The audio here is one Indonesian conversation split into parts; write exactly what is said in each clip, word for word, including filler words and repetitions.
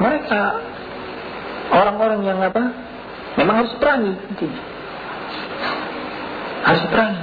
Mereka orang-orang yang apa? Memang harus perangi, harus perangi.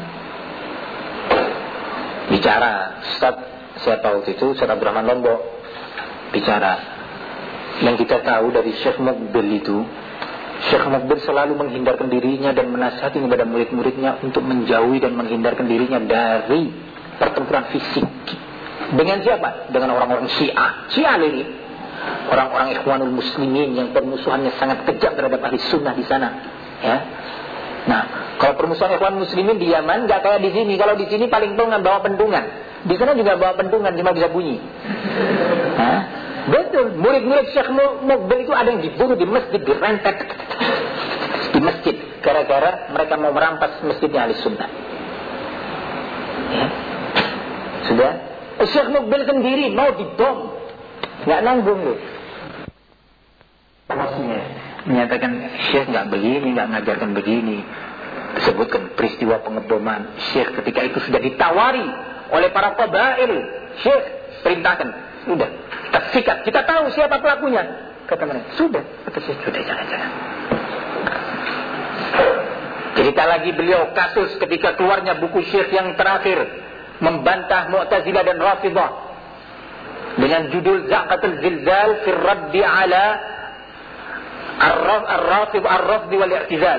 Bicara Ustaz siapa waktu itu, Ustaz Abdurrahman Lombok bicara. Yang kita tahu dari Syekh Muqbil itu, Syekh Muqbil selalu menghindarkan dirinya dan menasihati kepada murid-muridnya untuk menjauhi dan menghindarkan dirinya dari pertempuran fisik. Dengan siapa? Dengan orang-orang Syiah. Syiah ini orang-orang Ikhwanul Muslimin yang permusuhannya sangat kejam terhadap ahli sunnah di sana. Ya. Nah, kalau permusuhan Ikhwanul Muslimin di Yaman nggak kayak di sini. Kalau di sini paling pengen bawa pentungan. Di sana juga bawa pentungan, cuma bisa bunyi. Hah? Betul. Murid-murid Syekh Muqbil itu ada yang dibunuh di masjid, dirempet di masjid, gara-gara mereka mau merampas masjidnya ahli sunnah. Ya. Sudah. Syekh Muqbil sendiri mau dibom, nggak nanggung loh. Maksudnya menyatakan Syekh nggak begini, nggak ngajarkan begini. Sebutkan peristiwa pengeboman Syekh ketika itu sudah ditawari oleh para qabail. Syekh perintahkan, sudah kita sikat, kita tahu siapa pelakunya. Kata mereka, sudah, kata Syekh, sudah jangan-jangan. Cerita lagi beliau kasus ketika keluarnya buku Syekh yang terakhir membantah Mu'tazilah dan Rafidhah dengan judul Zaqatul Zilzal fi Raddi ala Ar-Rafidh Ar-Rafdi wal I'tizal.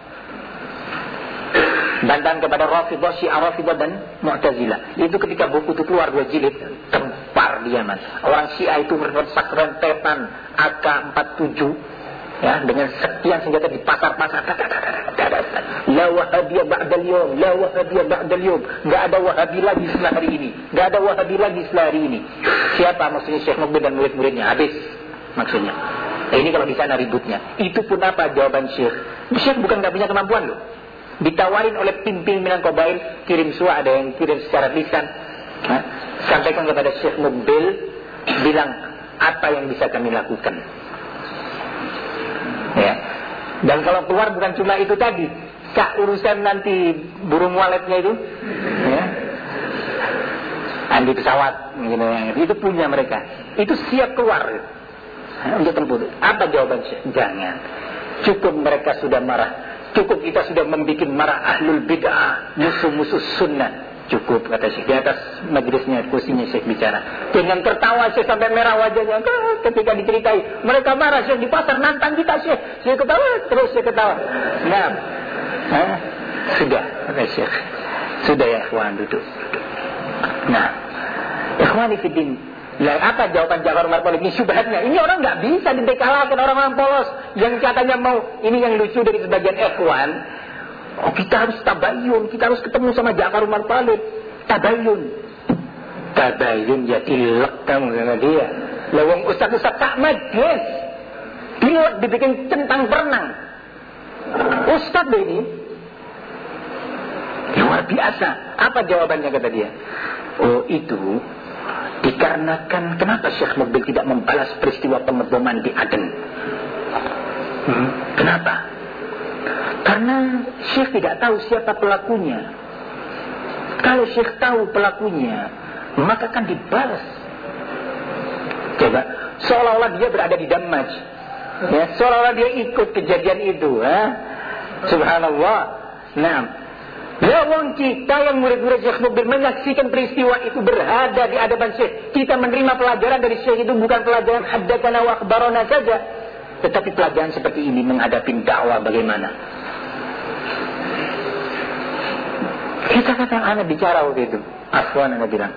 Bantahan kepada Rafidhah, Syiah Rafidhah dan Mu'tazilah. Itu ketika buku itu keluar dua jilid, tempar di Yaman. Orang Syiah itu merusak rentetan A K empat puluh tujuh ya, dengan sekian senjata di pasar-pasar. La wahabiyah ba'dal yawm, la wahabiyah ba'dal yawm. Enggak ada wahabi lagi setelah hari ini. Enggak ada wahabi lagi setelah hari ini. Siapa maksudnya Syekh Muqbil dan murid-muridnya? Habis maksudnya. Nah, ini kalau di sana ributnya. Itu pun apa jawaban Syekh? Syekh bukan enggak punya kemampuan loh. Ditawarin oleh pimpinan qabail, kirim surat, ada yang kirim secara lisan. Nah, sampaikan kepada Syekh Muqbil, bilang apa yang bisa kami lakukan. Ya. Dan kalau keluar bukan cuma itu tadi, kak urusan nanti burung waletnya itu, ya, andi pesawat, gitu, itu punya mereka, itu siap keluar ya, untuk tempur. Apa jawaban Syekh? Jangan. Cukup mereka sudah marah, cukup kita sudah membuat marah ahlul bid'ah, musuh-musuh sunnah. Cukup, kata Syekh. Di atas majelisnya, kursinya Syekh bicara. Dengan tertawa Syekh sampai merah wajahnya. Ketika diceritai, mereka marah Syekh di pasar, nantang kita Syekh. Syekh ketawa, terus Syekh ketawa. Nah, Hah? sudah, kata Syekh. Sudah ya, ikhwan, duduk. Nah, ikhwani fiddin. Lah, apa jawaban Ja'far Umar Talib ini? Syubhatnya, ini orang nggak bisa dikalahkan orang-orang polos yang katanya mau. Ini yang lucu dari sebagian ikhwan. Oh, kita harus tabayun, kita harus ketemu sama Ja'far Umar Talib. Tabayun. Tabayun ya tilak kamu sama dia. Lawang ustaz-ustaz tak majes. Tilak dibikin centang berenang. Ustaz ini luar biasa. Apa jawabannya kata dia? Oh, itu dikarenakan kenapa Syekh Muqbil tidak membalas peristiwa pengeboman di Aden? Hmm, kenapa? Karena Syekh tidak tahu siapa pelakunya. Kalau Syekh tahu pelakunya, maka kan dibalas. Coba, seolah-olah dia berada di Damaj, ya, seolah-olah dia ikut kejadian itu, ha? Subhanallah. Nah, lawang kita yang murid-murid Syekh Muqbil menyaksikan peristiwa itu berada di hadapan Syekh. Kita menerima pelajaran dari Syekh itu bukan pelajaran haddatsana wa akhbarana saja, tetapi pelajaran seperti ini menghadapi dakwah bagaimana. Kita kata anak bicara waktu itu, Afwan anak bilang,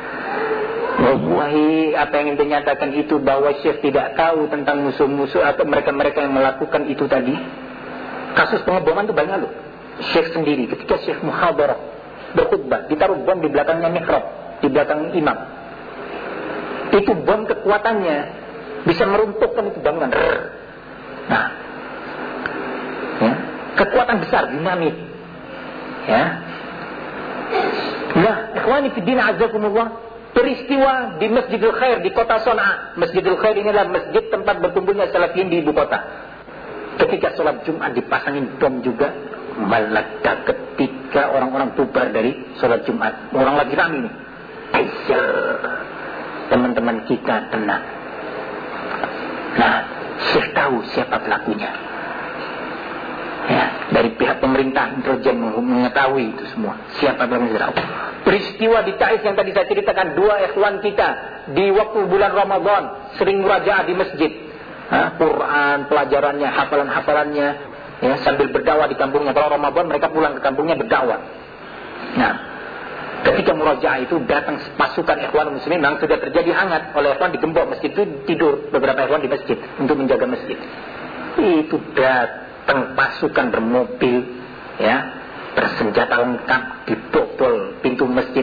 wallahi apa yang ente nyatakan itu bahwa Syekh tidak tahu tentang musuh-musuh atau mereka-mereka yang melakukan itu tadi. Kasus pengeboman itu banyak loh. Syekh sendiri ketika Syekh muhadarah berkhutbah, ditaruh bom di belakangnya mihrab, di belakang imam. Itu bom kekuatannya bisa meruntuhkan itu bangunan. Nah, ya, kekuatan besar, dinamit. Ya. Nah, ikhwani fi din azzakumullah, peristiwa di Masjidil Khair di kota Son'a. Masjidil Khair ini adalah masjid tempat berkumpulnya salafiyin di ibu kota. Ketika sholat Jumat dipasangin bom juga, meledak ketika orang-orang bubar dari sholat Jumat. Orang lagi ramai ini. Aisyah, teman-teman kita tenang. Syekh tahu siapa pelakunya. Ya, dari pihak pemerintah intelijen mengetahui itu semua. Siapa pelakunya? Peristiwa di Taiz yang tadi saya ceritakan, dua ikhwan kita di waktu bulan Ramadan sering murajaah di masjid. Ha, Quran, pelajarannya, hafalan-hafalannya, ya, sambil berdakwah di kampungnya. Kalau Ramadan mereka pulang ke kampungnya berdakwah. Nah, ketika murajaah itu datang pasukan ikhwan muslimin, memang sudah terjadi hangat oleh ikhwan di gembok masjid itu, tidur beberapa ikhwan di masjid untuk menjaga masjid. Itu datang pasukan bermobil, ya, bersenjata lengkap, dibobol pintu masjid,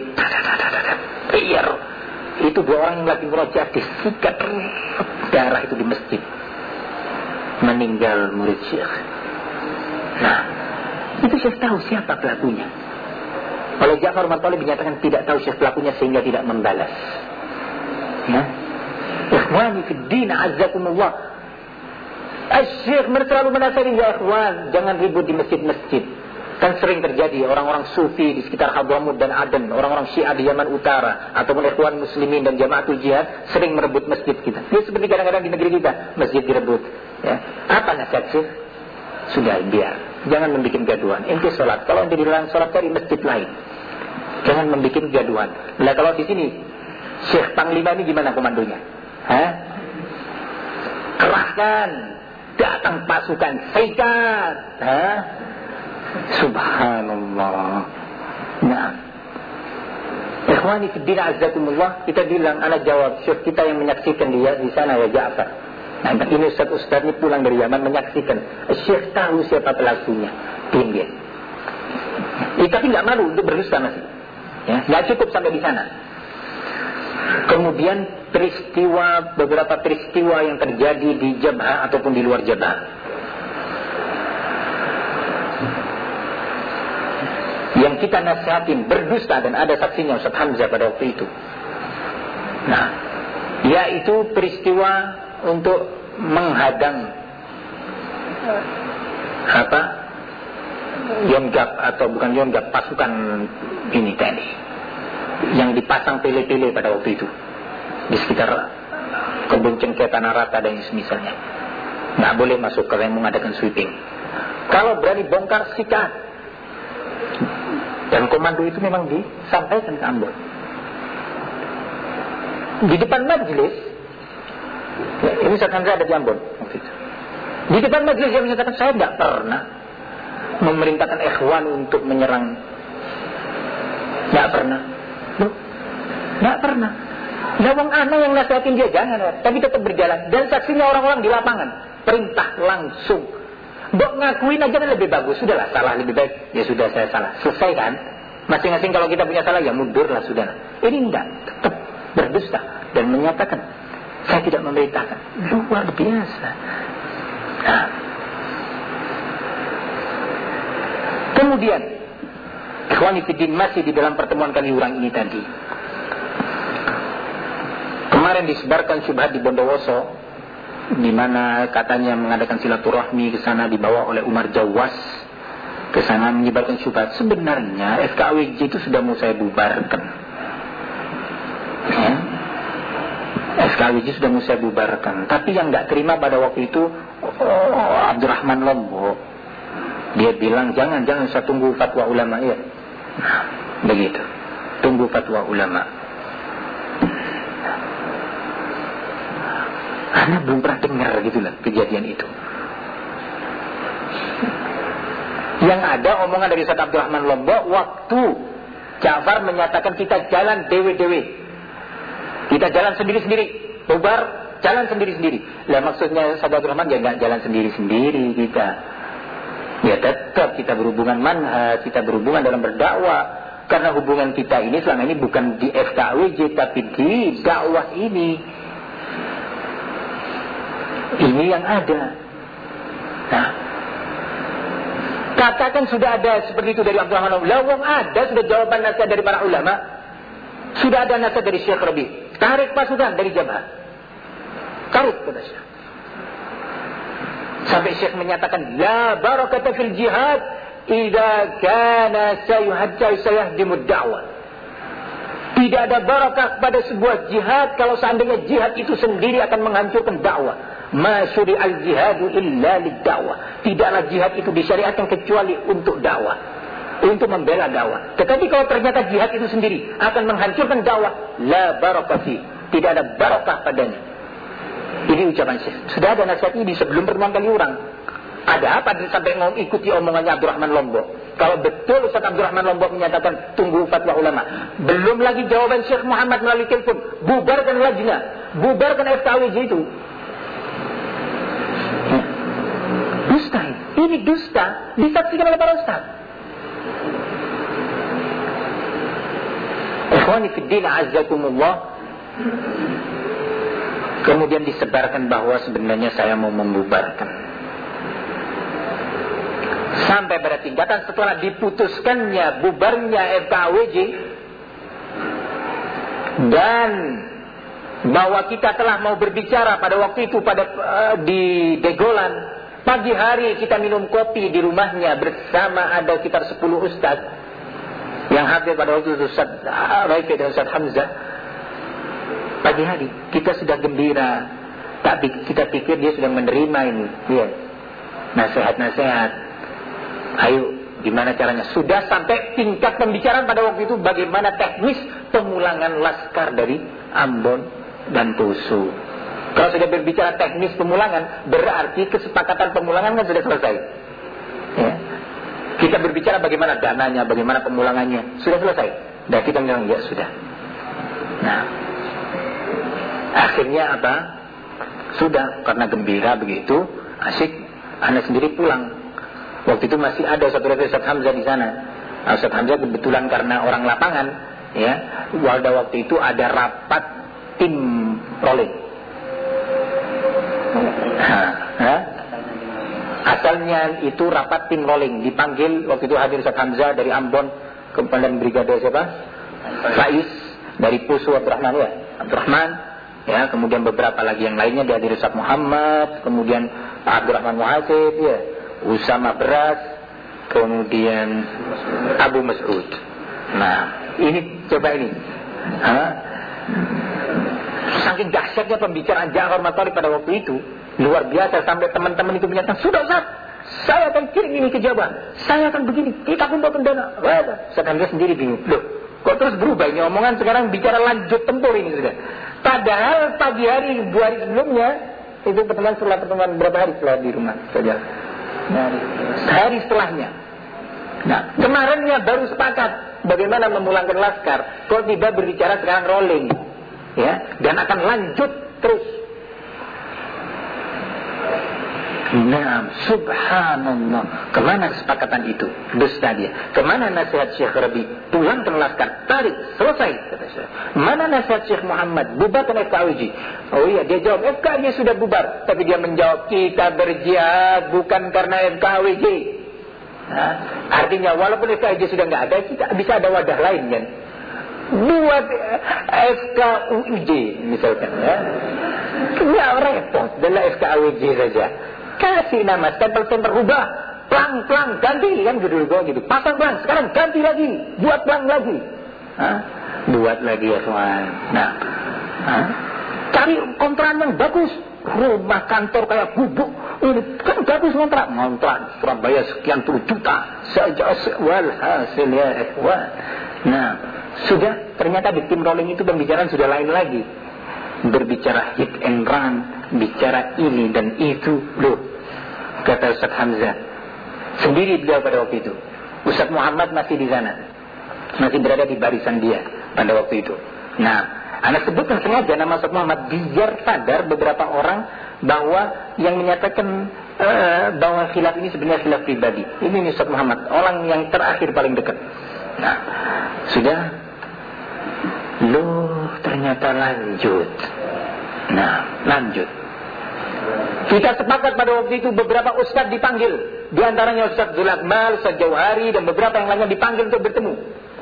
biar itu dua orang yang lagi murajaah disikat darah itu di masjid, meninggal murid Syekh. Nah, itu Syekh tahu siapa pelakunya. Oleh Ja'far bin Thalib dinyatakan tidak tahu Syekh pelakunya sehingga tidak membalas. Ya, ikhwani fid din azzakumullah. Syekh selalu menasihati, ya ikhwan, jangan ribut di masjid-masjid. Kan sering terjadi orang-orang sufi di sekitar Hadramut dan Aden, orang-orang Syiah di Yaman Utara, ataupun ikhwan muslimin dan jamaatul jihad sering merebut masjid kita. Ya seperti kadang-kadang di negeri kita, masjid direbut. Ya. Apa nasihat Syekh? Sudah, biar. Jangan membuat gaduhan. Ente sholat. Kalau ente dilarang sholat, cari masjid lain. Jangan membuat gaduhan. Nah kalau di sini Syekh Panglima ini gimana komandonya? Hah? Kerahkan, datang pasukan, sikat. Hah? Subhanallah. Nah, ikhwani fiddin azzakumullah, kita bilang, anak jawab, Syekh kita yang menyaksikan dia di sana ya Ja'far. Nah, ini Ustaz-Ustaz ini pulang dari Yaman menyaksikan. Syekh tahu siapa pelakunya. Diam dia. Eh, tapi nggak malu untuk berdusta masih. Ya, nggak cukup sampai di sana. Kemudian peristiwa, beberapa peristiwa yang terjadi di Jabha ataupun di luar Jabha. Yang kita nasihatin berdusta, dan ada saksinya Ustaz Hamzah pada waktu itu. Nah, yaitu peristiwa untuk menghadang apa? Yonggap atau bukan Yonggap, pasukan ini tadi yang dipasang tele-tele pada waktu itu di sekitar kebun cengkeh, Tanah Rata dan semisalnya. Nggak boleh masuk kalau yang mengadakan sweeping. Kalau berani bongkar, sikat. Dan komando itu memang disampaikan ke Ambon. Di depan majelis, ya, ini Ustaz Hamzah ada di Ambon waktu itu. Di depan majelis yang menyatakan, saya tidak pernah memerintahkan ikhwan untuk menyerang. Tidak pernah. Loh, tidak pernah. Lawang anak yang nasihatin dia jangan, tapi tetap berjalan. Dan saksinya orang-orang di lapangan. Perintah langsung. Dok ngakuin aja kan lebih bagus. Sudahlah, salah lebih baik. Ya sudah, saya salah. Selesai kan? Masing-masing kalau kita punya salah, ya mundurlah sudah. Ini enggak. Tetap berdusta dan menyatakan, saya tidak memerintahkan. Luar biasa. Nah. Kemudian ikhwani fiddin, masih di dalam pertemuan kali urang ini tadi, kemarin disebarkan syubhat di Bondowoso, di mana katanya mengadakan silaturahmi ke sana dibawa oleh Umar Jawas ke sana menyebarkan syubhat. Sebenarnya F K W J itu sudah mau saya bubarkan. Ya. F K W J sudah mau saya bubarkan, tapi yang nggak terima pada waktu itu oh, Abdurrahman Lombok. Dia bilang jangan jangan saya tunggu fatwa ulama ya. Nah, begitu. Tunggu fatwa ulama. Anda belum pernah dengar gitulah kejadian itu. Yang ada omongan dari Ustaz Abdurrahman Lombok waktu Ja'far menyatakan kita jalan dewe-dewe. Kita jalan sendiri-sendiri. Bubar, jalan sendiri-sendiri. Lah maksudnya Ustaz Abdurrahman ya enggak jalan sendiri-sendiri kita. Ya tetap kita berhubungan manhaj, kita berhubungan dalam berdakwah. Karena hubungan kita ini selama ini bukan di F K W J tapi di dakwah ini. Ini yang ada. Nah, katakan sudah ada seperti itu dari Abdurrahman. Lawang ada sudah jawaban nasihat dari para ulama. Sudah ada nasihat dari Syekh Rabi. Tarik pasukan dari Jabha. Tarik kata Syekh. Sampai Syekh menyatakan la barakata fil jihad idza kana sayuhajja sayahdimu da'wah. Tidak ada barakah pada sebuah jihad kalau seandainya jihad itu sendiri akan menghancurkan dakwah. Ma syuri'al jihadu illa lid-da'wah. Tidaklah jihad itu disyariatkan kecuali untuk dakwah, untuk membela dakwah. Tetapi kalau ternyata jihad itu sendiri akan menghancurkan dakwah, la barakati, tidak ada barakah padanya. Ini ucapan Syekh. Sudah ada nasihat ini sebelum pertemuan kali orang. Ada apa sampai ngomong ikuti omongannya Abdurrahman Lombok? Kalau betul Ustaz Abdurrahman Lombok menyatakan tunggu fatwa ulama, belum lagi jawaban Syekh Muhammad melalui telepon, bubarkan lajnah, bubarkan F K W J itu. Dusta ini. Ini dusta disaksikan oleh para ustaz. Ikhwani fiddin azzakumullah. Kemudian disebarkan bahwa sebenarnya saya mau membubarkan. Sampai pada tingkatan setelah diputuskannya bubarnya F K W J dan bahwa kita telah mau berbicara pada waktu itu pada uh, di Degolan, pagi hari kita minum kopi di rumahnya bersama ada sekitar sepuluh ustaz yang hadir pada waktu itu, Ustaz Raifid dan Ustaz Hamzah. Pagi hari kita sudah gembira, tapi kita pikir dia sudah menerima ini, ya, nasihat-nasihat. Ayo, gimana caranya? Sudah sampai tingkat pembicaraan pada waktu itu bagaimana teknis pemulangan laskar dari Ambon dan Poso. Kalau sudah berbicara teknis pemulangan, berarti kesepakatan pemulangan kan sudah selesai. Ya. Kita berbicara bagaimana dananya, bagaimana pemulangannya, sudah selesai. Dan kita bilang ya sudah. Nah, akhirnya apa? Sudah, karena gembira begitu, asyik, anak sendiri pulang. Waktu itu masih ada satu Ustaz Hamzah di sana. Ustaz Hamzah kebetulan karena orang lapangan, ya, pada waktu itu ada rapat tim rolling. Ha? Asalnya itu rapat tim rolling, dipanggil waktu itu hadir Ustaz Hamzah dari Ambon, Komandan Brigade siapa? Faiz, dari Pusu Abdurrahman, ya, Abdurrahman, ya, kemudian beberapa lagi yang lainnya dihadiri Ustaz Muhammad, kemudian Abdurrahman Muhasib, ya, Usama Beras, kemudian Abu Mas'ud. Nah, ini coba ini. Ha? Saking dahsyatnya pembicaraan Ja'far Mathari pada waktu itu, luar biasa sampai teman-teman itu menyatakan, sudah Ustaz, saya akan kirim ini ke Jawa, saya akan begini, kita kumpulkan dana. Ustaz Hamzah sendiri bingung, loh, kok terus berubah ini omongan sekarang bicara lanjut tempur ini sudah. Padahal pagi hari dua hari sebelumnya itu pertemuan setelah pertemuan berapa hari setelah di rumah saja. Nah, sehari setelahnya. Nah, kemarinnya baru sepakat bagaimana memulangkan laskar. Kok tiba berbicara sekarang rolling, ya, dan akan lanjut terus. Nah, subhanallah. Kemana kesepakatan itu? Dusta dia. Kemana nasihat Syekh Rabi? Pulangkan laskar, tarik, selesai, kata Syekh. Mana nasihat Syekh Muhammad? Bubarkan F K W J. Oh iya, dia jawab F K W J sudah bubar. Tapi dia menjawab, kita berjihad bukan karena F K W J. Nah, artinya walaupun F K W J sudah nggak ada, kita bisa ada wadah lain kan? Buat F K U J misalkan, ya. Nggak repot, adalah F K W J saja. Kasih nama stempel-stempel, rubah, plang-plang, ganti kan gitu gitu. Pasang plang, sekarang ganti lagi, buat plang lagi. Hah? Buat lagi ya kawan. Nah, hah? Cari kontrakan yang bagus, rumah kantor kayak gubuk. Ini kan bagus kontrak, kontrak Surabaya sekian puluh juta saja. Walhasil ya ikhwan. Nah, sudah ternyata di tim rolling itu pembicaraan sudah lain lagi. Berbicara hit and run, bicara ini dan itu, loh, kata Ustaz Hamzah sendiri beliau pada waktu itu. Ustaz Muhammad masih di sana, masih berada di barisan dia pada waktu itu. Nah, anak sebutkan sengaja nama Ustaz Muhammad biar sadar beberapa orang bahwa yang menyatakan uh, bahwa khilaf ini sebenarnya khilaf pribadi. Ini Ustaz Muhammad, orang yang terakhir paling dekat. Nah, sudah, loh, ternyata lanjut. Nah, lanjut. Kita sepakat pada waktu itu beberapa ustaz dipanggil. Di antaranya Ustaz Zulakmal, Ustaz Jauhari, dan beberapa yang lainnya dipanggil untuk bertemu.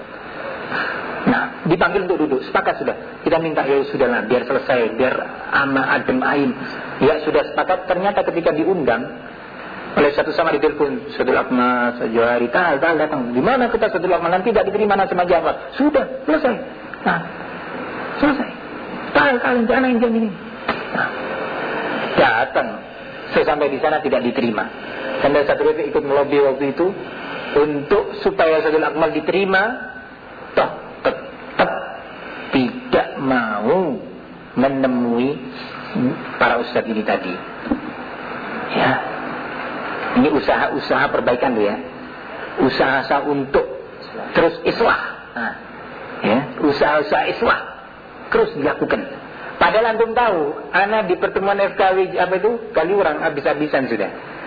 Nah, dipanggil untuk duduk. Sepakat sudah. Kita minta, ya sudahlah, biar selesai, biar ama adem aim. Ya sudah sepakat. Ternyata ketika diundang oleh satu sama di telepon, Ustaz Zulakmal, Ustaz Jauhari, tal, tal, datang. Gimana kita Ustaz Zulakmal nanti tidak diterima nasi Ja'far? Sudah, selesai. Nah, selesai. Tal, tal, jangan yang jam ini. Nah, Datang. Sesampai di sana tidak diterima. Sampai satu riwayat ikut melobi waktu itu untuk supaya Sadul Akmal diterima, toh tetap tidak mau menemui para ustadz ini tadi. Ya, ini usaha-usaha perbaikan tuh ya, usaha-usaha untuk terus islah. Nah, ya, usaha-usaha islah terus dilakukan. Padahal antum tahu, anak di pertemuan F K W apa itu Kaliurang habis-habisan sudah.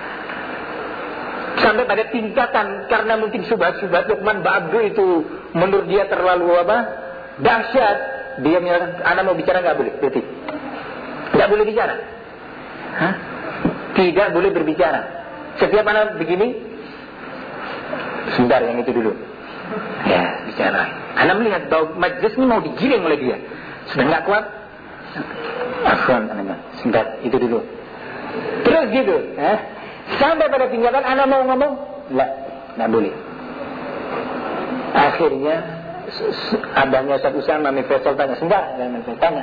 Sampai pada tingkatan karena mungkin subhat-subhat Luqman Ba'abdu itu menurut dia terlalu apa? Dahsyat. Dia menyatakan, anak mau bicara nggak boleh, berarti nggak boleh bicara. Hah? Tidak boleh berbicara. Setiap anak begini, sebentar yang itu dulu. Ya, bicara. Anak melihat bahwa majlis ini mau digiring oleh dia. Sudah nggak kuat. Afwan, anak, sebentar, itu dulu. Terus gitu. Eh? Sampai pada tingkatan anak mau ngomong, nggak, nggak boleh. Akhirnya abahnya Ustaz Usama Mifresol tanya, sebentar, Mifresol tanya.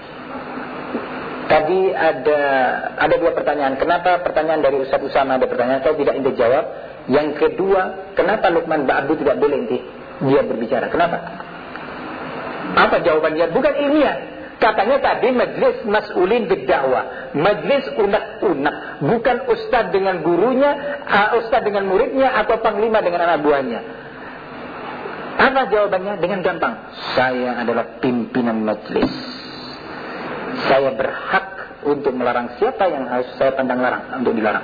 Tadi ada ada dua pertanyaan. Kenapa pertanyaan dari Ustaz Usama ada pertanyaan saya tidak ente jawab? Yang kedua, kenapa Luqman Ba'abdu tidak boleh ente dia berbicara? Kenapa? Apa jawabannya? Bukan ilmiah. Katanya tadi majlis mas'ulin bid-da'wah, majlis unak-unak, bukan ustaz dengan gurunya, uh, ustaz dengan muridnya, atau panglima dengan anak buahnya. Apa jawabannya? Dengan gampang, saya adalah pimpinan majlis. Saya berhak untuk melarang siapa yang harus saya pandang larang, untuk dilarang.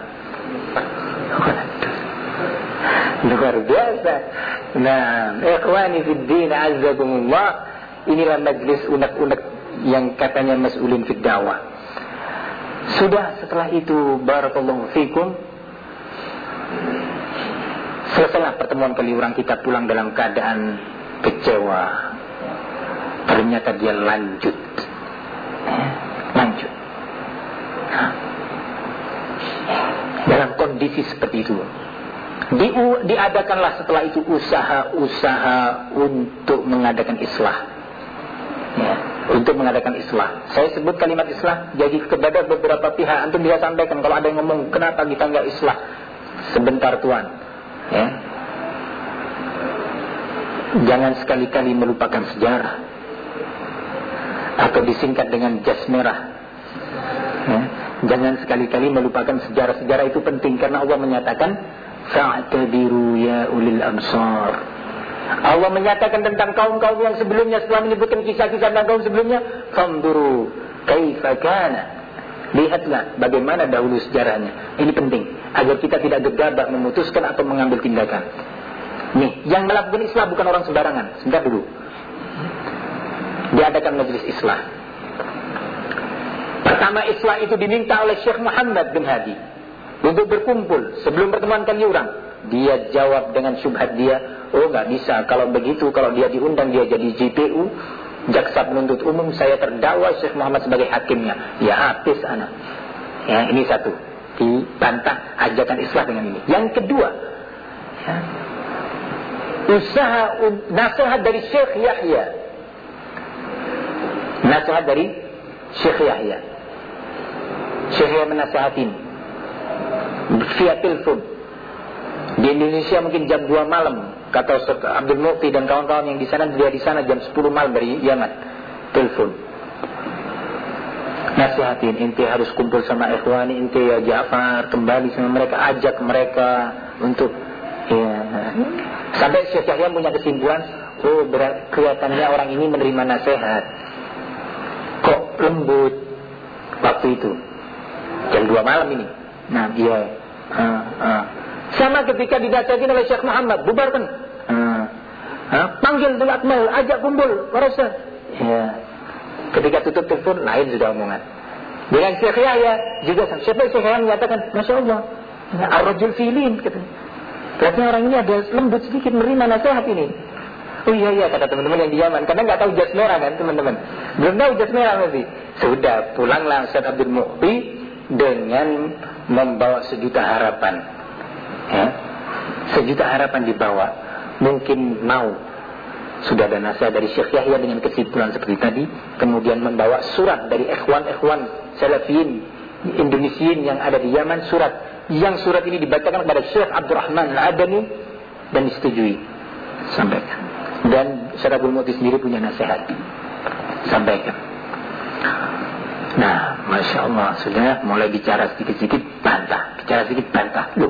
Luar biasa. Nah, ikhwani fid din azzakumullah, inilah majlis unak-unak yang katanya mas'ulin fid da'wah. Sudah setelah itu barakallahu fikum, selesailah pertemuan Kaliurang, kita pulang dalam keadaan kecewa. Ternyata dia lanjut Lanjut dalam kondisi seperti itu. Di, Diadakanlah setelah itu usaha-usaha untuk mengadakan islah, ya, untuk mengadakan islah. Saya sebut kalimat islah, jadi kepada beberapa pihak antum bisa sampaikan kalau ada yang ngomong kenapa kita enggak islah. Sebentar tuan, ya, jangan sekali-kali melupakan sejarah atau disingkat dengan jas merah, ya. Jangan sekali-kali melupakan sejarah-sejarah, itu penting karena Allah menyatakan fa'tabiru ya ulil absar. Allah menyatakan tentang kaum-kaum yang sebelumnya, setelah menyebutkan kisah-kisah tentang kaum sebelumnya, fanzuru kaifa kana, lihatlah bagaimana dahulu sejarahnya. Ini penting agar kita tidak gegabah memutuskan atau mengambil tindakan. Nih, yang melakukan islah bukan orang sembarangan. Sebentar dulu, diadakan majelis islah. Pertama islah itu diminta oleh Syekh Muhammad bin Hadi untuk berkumpul sebelum pertemuan Kaliurang. Dia jawab dengan syubhat dia, oh nggak bisa, kalau begitu kalau dia diundang dia jadi J P U, jaksa penuntut umum, saya terdakwa Syekh Muhammad sebagai hakimnya. Ya habis anak. Ya, ini satu, dibantah ajakan islah dengan ini. Yang kedua, ya, usaha nasihat dari Syekh Yahya, nasihat dari Syekh Yahya. Syekh Yahya menasihatin via telepon. Di Indonesia mungkin jam dua malam, kata Ustaz Abdul Muqti dan kawan-kawan yang di sana, dia di sana jam sepuluh malam dari Yaman. Telepon. Nasihatin, inti harus kumpul sama ikhwani inti ya Ja'far, kembali sama mereka, ajak mereka untuk ya. Sampai Syekh Yahya punya kesimpulan, oh berat, kelihatannya orang ini menerima nasihat. Kok lembut waktu itu jam dua malam ini. Nah iya, uh, uh. Sama ketika dinasihatin oleh Syekh Muhammad, bubarkan, uh, uh. panggil Dul Akmal, ajak kumpul para ustaz. Ya. Ketika tutup telepon, lain sudah omongan. Dengan Syekh Yahya juga, siapa Syekh Yahya menyatakan, Masya Allah, ar-rajul filin, katanya. Katanya orang ini ada lembut sedikit menerima nasihat ini. Oh iya iya, kata teman-teman yang di Yaman, karena nggak tahu jas merah kan teman-teman, belum tahu jas merah nanti. Sudah pulanglah Ustaz Abdul Muqti dengan membawa sejuta harapan, ya, sejuta harapan dibawa. Mungkin mau sudah ada nasihat dari Syekh Yahya dengan kesimpulan seperti tadi, kemudian membawa surat dari ikhwan-ikhwan salafiyin Indonesian yang ada di Yaman surat. Yang surat ini dibacakan kepada Syekh Abdurrahman Al-Adani dan disetujui. Sampaikan. Dan Syekh Abdul Mu'ti sendiri punya nasihat. Sampaikan. Nah, Masya Allah, sudah mulai bicara sedikit-sedikit bantah. Bicara sedikit bantah. Loh,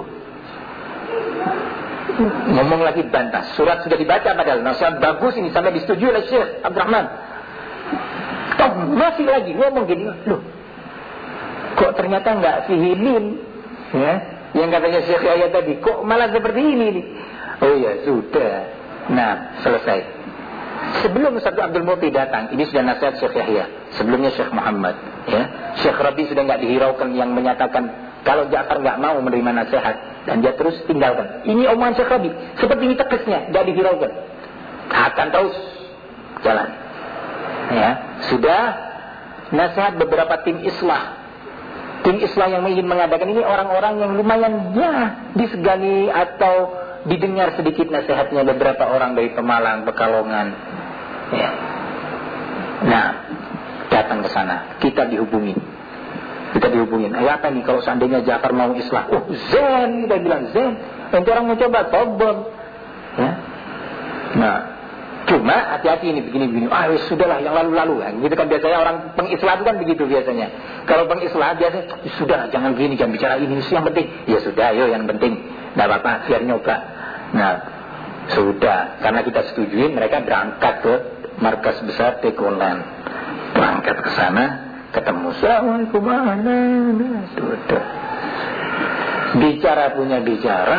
ngomong lagi bantah. Surat sudah dibaca padahal nasihat bagus ini sampai disetujui oleh Syekh Abdurrahman. Toh masih lagi ngomong gini. Loh, kok ternyata nggak sihilin, ya? Yang katanya Syekh Yahya tadi, kok malah seperti ini nih? Oh ya sudah. Nah, selesai. Sebelum Ustaz Abdul Mu'ti datang, ini sudah nasihat Syekh Yahya. Sebelumnya Syekh Muhammad, ya. Syekh Rabi sudah nggak dihiraukan yang menyatakan kalau Ja'far nggak mau menerima nasihat dan dia terus tinggalkan. Ini omongan Syekh Rabi. Seperti ini tegasnya, nggak dihiraukan. Akan terus jalan. Ya, sudah nasihat beberapa tim islah. Tim islah yang ingin mengadakan ini orang-orang yang lumayan ya disegani atau didengar sedikit nasihatnya beberapa orang dari Pemalang, Pekalongan. Ya. Nah, datang ke sana, kita dihubungi. Kita dihubungin. Eh, apa nih kalau seandainya Ja'far mau islah? Oh, zen, kita bilang zen. Nanti orang mau coba, tobon. Ya. Nah, cuma hati-hati ini begini-begini. Ah, ya sudahlah yang lalu-lalu kan. Gitu kan biasanya orang pengislah itu kan begitu biasanya. Kalau pengislah biasanya sudah jangan gini, jangan bicara ini, itu yang penting. Ya sudah, yo yang penting. Enggak apa-apa, biar nyoba. Nah, sudah karena kita setujuin mereka berangkat ke markas besar Tekolan. Berangkat ke sana, ketemu Assalamualaikum mana? Sudah. Bicara punya bicara.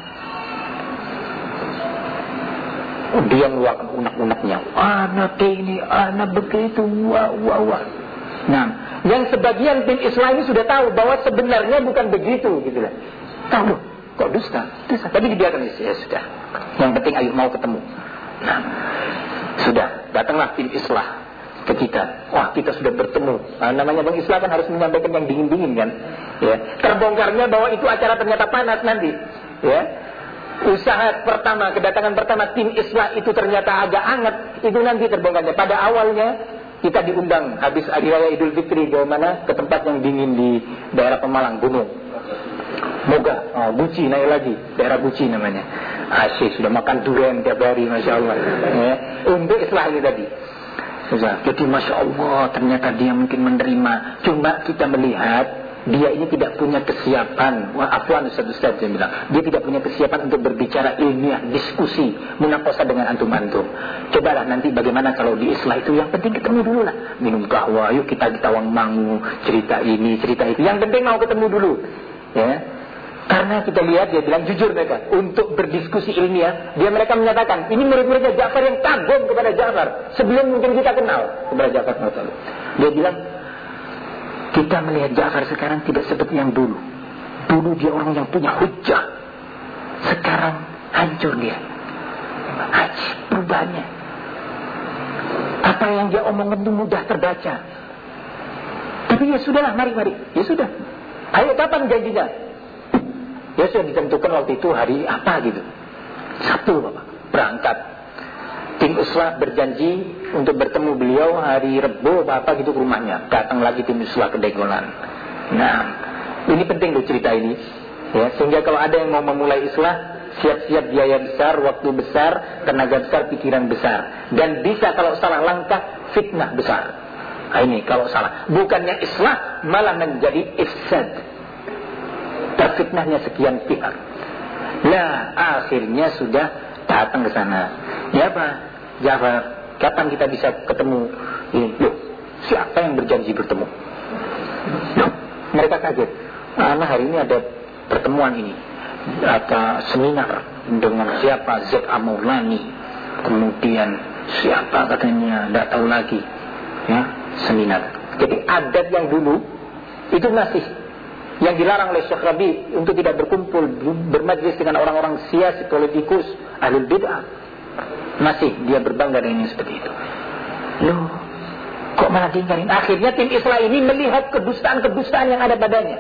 Dia mengeluarkan unek-uneknya. Anak ini, anak begitu, wah, wah, wah. Nah, yang sebagian tim Islam ini sudah tahu bahwa sebenarnya bukan begitu, gitu lah. Tahu, kok dusta? Dusta. Tapi dibiarkan, ya sudah. Yang penting ayo mau ketemu. Nah, sudah. Datanglah tim Islam ke kita. Wah, kita sudah bertemu. Nah, namanya Bang Islam kan harus menyampaikan yang dingin-dingin kan. Ya. Terbongkarnya bahwa itu acara ternyata panas nanti. Ya. Usaha pertama, kedatangan pertama tim Islah itu ternyata agak hangat. Itu nanti terbongkarnya. Pada awalnya kita diundang habis hari raya Idul Fitri ke mana? Ke tempat yang dingin di daerah Pemalang, gunung Moga, oh, Buci naik lagi, daerah Buci namanya. Asyik sudah makan durian tiap hari, Masya Allah. Ya. Untuk Islah ini tadi. Jadi Masya Allah ternyata dia mungkin menerima. Cuma kita melihat dia ini tidak punya kesiapan. Wah, afwan Ustaz-Ustaz yang bilang, dia tidak punya kesiapan untuk berbicara ilmiah, diskusi, munakosa dengan antum-antum. Cobalah nanti bagaimana kalau di Islah itu, yang penting ketemu dulu lah. Minum kahwa, yuk kita di Tawang Mangu, cerita ini, cerita itu. Yang penting mau ketemu dulu. Ya. Karena kita lihat dia bilang jujur mereka untuk berdiskusi ilmiah, dia mereka menyatakan ini murid-muridnya Ja'far yang kagum kepada Ja'far sebelum mungkin kita kenal kepada Ja'far. Dia bilang kita melihat Ja'far sekarang tidak seperti yang dulu. Dulu dia orang yang punya hujjah. Sekarang hancur dia. Ajib perubahannya. Apa yang dia omongkan itu mudah terbaca. Tapi ya sudahlah, mari-mari. Ya sudah. Ayo kapan janjinya? Ya sudah ditentukan waktu itu hari apa gitu. Sabtu Bapak. Berangkat. Tim Islah berjanji untuk bertemu beliau hari Rebo apa gitu ke rumahnya. Datang lagi tim Islah ke Degolan. Nah, ini penting loh cerita ini. Ya, sehingga kalau ada yang mau memulai Islah, siap-siap biaya besar, waktu besar, tenaga besar, pikiran besar. Dan bisa kalau salah langkah, fitnah besar. Nah, ini kalau salah. Bukannya Islah malah menjadi ifsad. Terfitnahnya sekian pihak. Nah, akhirnya sudah datang ke sana. Ya Pak Ja'far, kapan kita bisa ketemu? Loh, siapa yang berjanji bertemu? Loh, mereka kaget. Nah, hari ini ada pertemuan ini, ada seminar dengan siapa? Z. Amaulani. Kemudian siapa katanya? Tidak tahu lagi. Ya, seminar. Jadi adat yang dulu itu masih yang dilarang oleh Syekh Rabi untuk tidak berkumpul bermajlis dengan orang-orang sias, politikus, ahlul bid'ah. Masih dia berbangga dengan yang seperti itu. Loh, kok malah diingkarin? Akhirnya tim Islam ini melihat kedustaan-kedustaan yang ada padanya.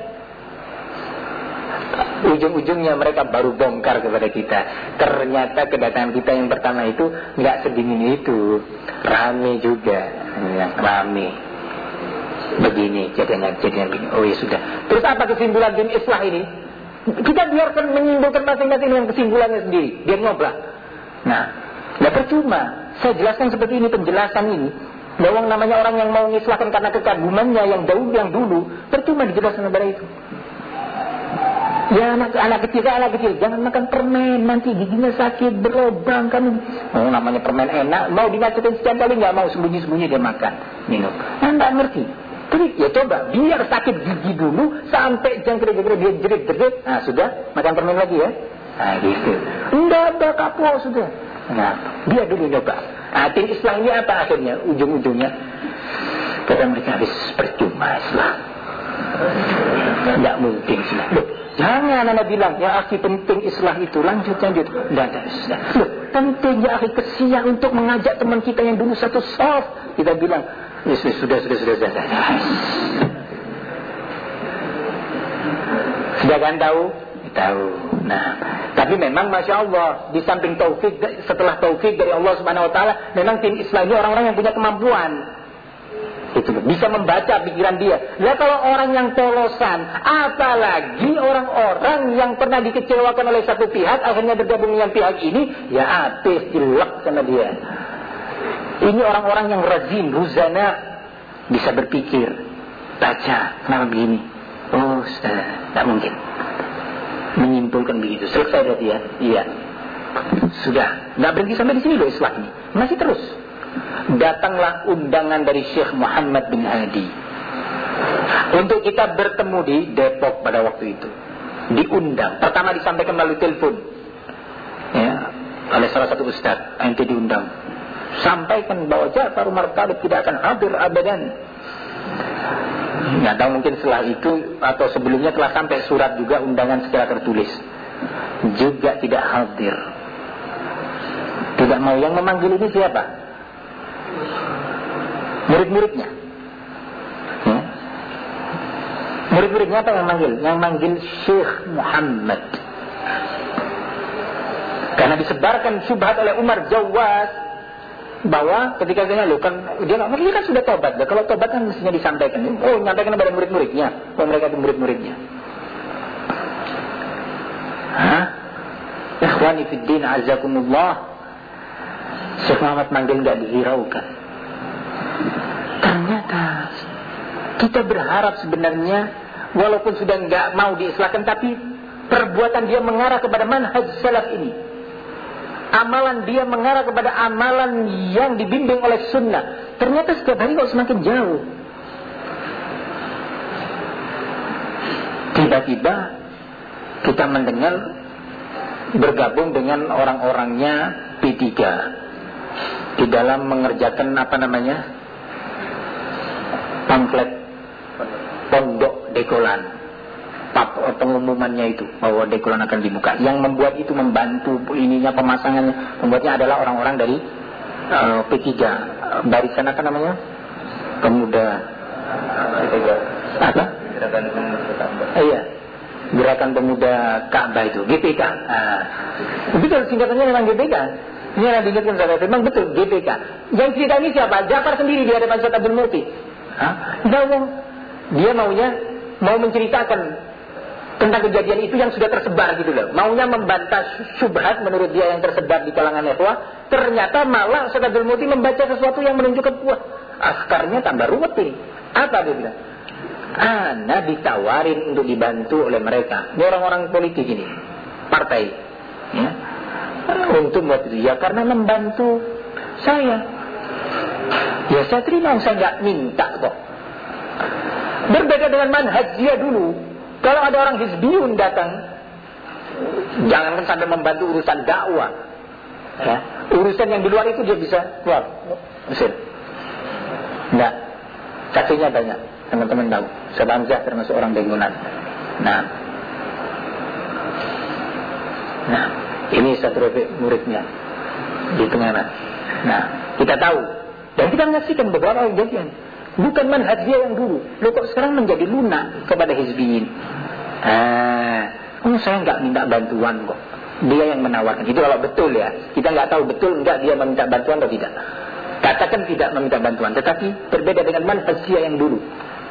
Ujung-ujungnya mereka baru bongkar kepada kita. Ternyata kedatangan kita yang pertama itu nggak sedingin itu, rame juga, yang rame. begini, jadinya jadinya begini. Oh ya sudah. Terus apa kesimpulan tim islah ini? Kita biarkan menyimpulkan masing-masing dengan kesimpulannya sendiri. Dia ngobrol. Nah, nggak percuma. Saya jelaskan seperti ini penjelasan ini. Bahwa namanya orang yang mau mengislahkan karena kekagumannya yang dahulu yang dulu, percuma dijelaskan kepada itu. Ya anak, anak kecil, anak kecil jangan makan permen, nanti giginya sakit, berlubang kamu. Oh namanya permen enak, mau dinasihatin sekian kali nggak mau, sembunyi-sembunyi dia makan, minum. Nah, nggak ngerti. Tapi ya coba biar sakit gigi dulu sampai jangkrik-jangkrik dia jerit-jerit. Nah sudah makan permen lagi ya. Nah gitu. Enggak ada kapok sudah. Nah dia dulu coba. Nah tim Islam ini apa akhirnya ujung-ujungnya? Kata mereka habis percuma Islam. Nggak mungkin sudah. Loh, jangan anda bilang ya akhi penting Islam itu lanjut lanjut. Nggak ada sudah. Loh, penting ya akhi kesian untuk mengajak teman kita yang dulu satu soft. Kita bilang ya, sudah sudah sudah sudah sudah. Sudah kan tahu? Tahu. Nah, tapi memang masya Allah di samping taufik setelah taufik dari Allah Subhanahu Wa Taala, memang tim Islam ini orang-orang yang punya kemampuan. Itu bisa membaca pikiran dia. Ya kalau orang yang polosan, apalagi orang-orang yang pernah dikecewakan oleh satu pihak, akhirnya bergabung dengan pihak ini, ya habis dilek sama dia. Ini orang-orang yang razin, ruzana, bisa berpikir, baca, kenapa begini? Oh, sudah, tidak mungkin. Menyimpulkan begitu, selesai berarti ya? Iya. Sudah, tidak berhenti sampai di sini loh Islam ini, masih terus. Datanglah undangan dari Syekh Muhammad bin Hadi untuk kita bertemu di Depok pada waktu itu. Diundang. Pertama disampaikan melalui telepon, ya, oleh salah satu ustaz. Ente diundang. Sampaikan bahwa Ja'far Umar Talib tidak akan hadir abadan. Nggak tahu mungkin setelah itu atau sebelumnya telah sampai surat juga undangan secara tertulis. Juga tidak hadir. Tidak mau. Yang memanggil ini siapa? Murid-muridnya. Ya. Murid-muridnya apa yang manggil? Yang manggil Syekh Muhammad. Karena disebarkan syubhat oleh Umar Jawas bahwa ketika dia lo kan dia nggak, dia kan sudah tobat. Kalau tobat kan mestinya disampaikan. Oh, nyampaikan kepada murid-muridnya. Oh, mereka itu murid-muridnya. Hah? Ikhwani fid din azakumullah. Syekh Muhammad manggil nggak dihiraukan. Ternyata kita berharap sebenarnya walaupun sudah nggak mau diislahkan, tapi perbuatan dia mengarah kepada manhaj salaf ini. Amalan dia mengarah kepada amalan yang dibimbing oleh sunnah. Ternyata setiap hari kok semakin jauh. Tiba-tiba kita mendengar bergabung dengan orang-orangnya P tiga di dalam mengerjakan apa namanya pamflet pondok Dekolan, pengumumannya itu bahwa Dekolan akan dibuka. Yang membuat itu, membantu ininya pemasangannya, membuatnya adalah orang-orang dari uh, P tiga, barisan apa namanya, pemuda apa? Gerakan Pemuda Ka'bah. Iya, Gerakan Pemuda Ka'bah itu, G P K. Nah, betul singkatannya memang G P K. Ini yang diingatkan saya, memang betul G P K. Yang cerita ini siapa? Ja'far sendiri di hadapan Ustaz Abdul Muti. Dia maunya mau menceritakan tentang kejadian itu yang sudah tersebar gitu loh. Maunya membantah syubhat menurut dia yang tersebar di kalangan ikhwah. Ternyata malah Ustaz Abdul Muti membaca sesuatu yang menunjukkan wah, askarnya tambah ruwet ini. Apa dia bilang? Ana ditawarin untuk dibantu oleh mereka. Ini orang-orang politik ini, partai, ya. Untuk buat itu ya karena membantu saya. Ya saya terima, saya nggak minta kok. Berbeda dengan manhaj dia dulu. Kalau ada orang hizbiyun datang, jangankan sampai membantu urusan dakwah, ya. Urusan yang di luar itu dia bisa keluar, usir. Enggak, kakinya banyak. Teman-teman tahu, Sebanzah termasuk orang Bengunan. Nah, nah. Ini satu muridnya di tengah. Nah, kita tahu dan kita menyaksikan beberapa kejadian. Bukan manhaj dia yang dulu. Loh kok sekarang menjadi lunak kepada hizbiyin. Ah, oh saya nggak minta bantuan kok. Dia yang menawarkan. Itu kalau betul ya. Kita nggak tahu betul nggak dia meminta bantuan atau tidak. Katakan tidak meminta bantuan, tetapi berbeda dengan manhaj dia yang dulu.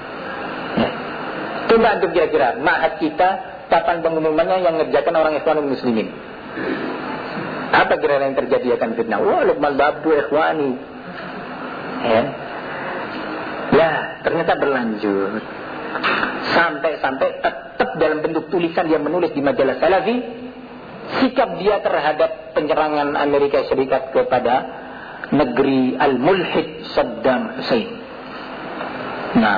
Coba antum kira-kira ma'had kita kapan pengumumannya yang ngerjakan orang Ikhwanul Muslimin? Apa kira-kira yang terjadi akan fitnah? Wah, Luqman Babu Ikhwani. Ya. Lah, ternyata berlanjut. Sampai-sampai tetap dalam bentuk tulisan dia menulis di majalah Salafi sikap dia terhadap penyerangan Amerika Serikat kepada negeri Al-Mulhid Saddam Hussein. Nah,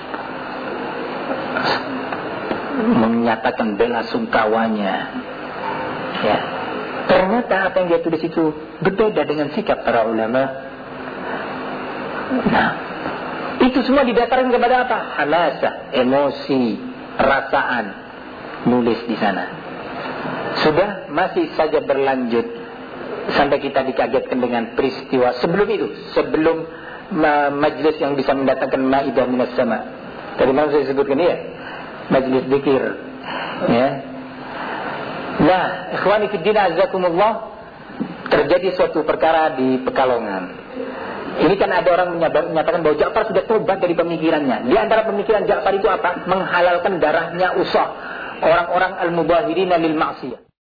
menyatakan bela sungkawanya. Ya. Ternyata apa yang dia tulis itu berbeda dengan sikap para ulama. Nah, itu semua didasarkan kepada apa? Hamasah, emosi, perasaan, nulis di sana. Sudah masih saja berlanjut sampai kita dikagetkan dengan peristiwa sebelum itu, sebelum ma- majlis yang bisa mendatangkan Maidah minas sama. Tadi malam saya sebutkan ya, majlis zikir. Ya. Nah, ikhwani fiddin azakumullah, terjadi suatu perkara di Pekalongan. Ini kan ada orang menyatakan bahwa Ja'far sudah tobat dari pemikirannya. Di antara pemikiran Ja'far itu apa? Menghalalkan darahnya usah orang-orang al-mubahirina lil ma'siyah.